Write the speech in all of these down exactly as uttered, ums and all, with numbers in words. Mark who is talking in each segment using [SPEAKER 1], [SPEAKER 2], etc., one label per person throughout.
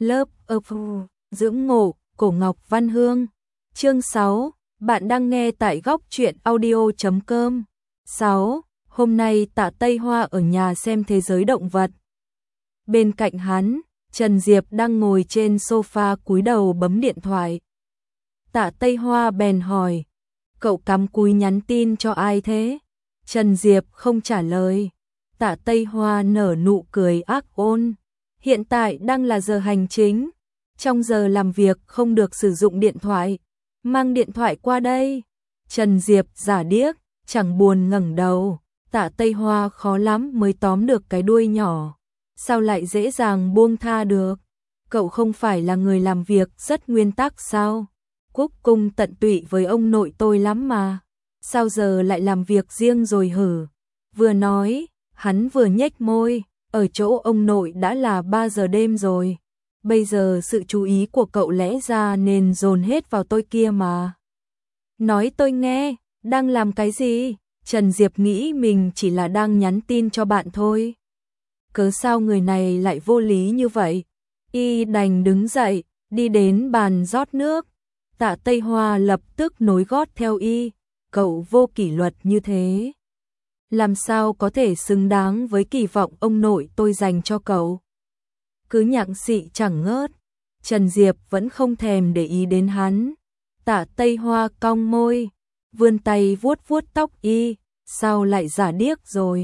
[SPEAKER 1] Lớp ập dưỡng ngộ, Cổ Ngọc Văn Hương. Chương sáu, bạn đang nghe tại góc truyện audio chấm com. sáu. Hôm nay Tạ Tây Hoa ở nhà xem thế giới động vật. Bên cạnh hắn, Trần Diệp đang ngồi trên sofa cúi đầu bấm điện thoại. Tạ Tây Hoa bèn hỏi, cậu cắm cúi nhắn tin cho ai thế? Trần Diệp không trả lời. Tạ Tây Hoa nở nụ cười ác ôn. Hiện tại đang là giờ hành chính. Trong giờ làm việc không được sử dụng điện thoại. Mang điện thoại qua đây. Trần Diệp giả điếc, chẳng buồn ngẩng đầu. Tạ Tây Hoa khó lắm mới tóm được cái đuôi nhỏ. Sao lại dễ dàng buông tha được? Cậu không phải là người làm việc rất nguyên tắc sao? Cúc cung tận tụy với ông nội tôi lắm mà. Sao giờ lại làm việc riêng rồi hử? Vừa nói, hắn vừa nhếch môi. Ở chỗ ông nội đã là ba giờ đêm rồi. Bây giờ sự chú ý của cậu lẽ ra nên dồn hết vào tôi kia mà. Nói tôi nghe, đang làm cái gì? Trần Diệp nghĩ mình chỉ là đang nhắn tin cho bạn thôi. Cớ sao người này lại vô lý như vậy? Y đành đứng dậy, đi đến bàn rót nước. Tạ Tây Hoa lập tức nối gót theo Y. Cậu vô kỷ luật như thế, làm sao có thể xứng đáng với kỳ vọng ông nội tôi dành cho cậu? Cứ nhặng xị chẳng ngớt. Trần Diệp vẫn không thèm để ý đến hắn. Tạ Tây Hoa cong môi, vươn tay vuốt vuốt tóc Y. Sao lại giả điếc rồi?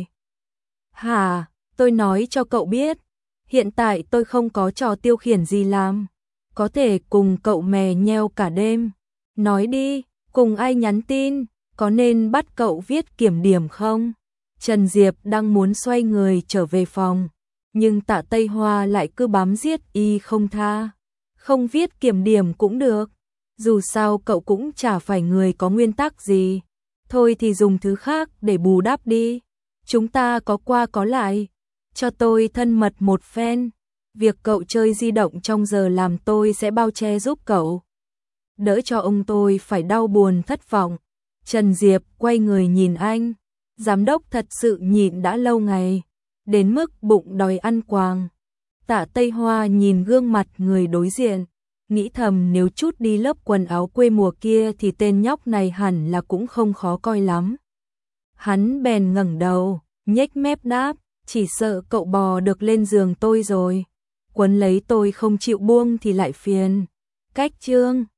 [SPEAKER 1] Hả, tôi nói cho cậu biết, hiện tại tôi không có trò tiêu khiển gì làm. Có thể cùng cậu mè nheo cả đêm. Nói đi, cùng ai nhắn tin? Có nên bắt cậu viết kiểm điểm không? Trần Diệp đang muốn xoay người trở về phòng, nhưng Tạ Tây Hoa lại cứ bám giết Y không tha. Không viết kiểm điểm cũng được, dù sao cậu cũng chả phải người có nguyên tắc gì. Thôi thì dùng thứ khác để bù đắp đi. Chúng ta có qua có lại. Cho tôi thân mật một phen. Việc cậu chơi di động trong giờ làm tôi sẽ bao che giúp cậu. Đỡ cho ông tôi phải đau buồn thất vọng. Trần Diệp quay người nhìn anh. Giám đốc thật sự nhịn đã lâu ngày, đến mức bụng đòi ăn quàng. Tạ Tây Hoa nhìn gương mặt người đối diện, nghĩ thầm nếu chút đi lớp quần áo quê mùa kia thì tên nhóc này hẳn là cũng không khó coi lắm. Hắn bèn ngẩng đầu, nhếch mép đáp, chỉ sợ cậu bò được lên giường tôi rồi. Quấn lấy tôi không chịu buông thì lại phiền. Cách chương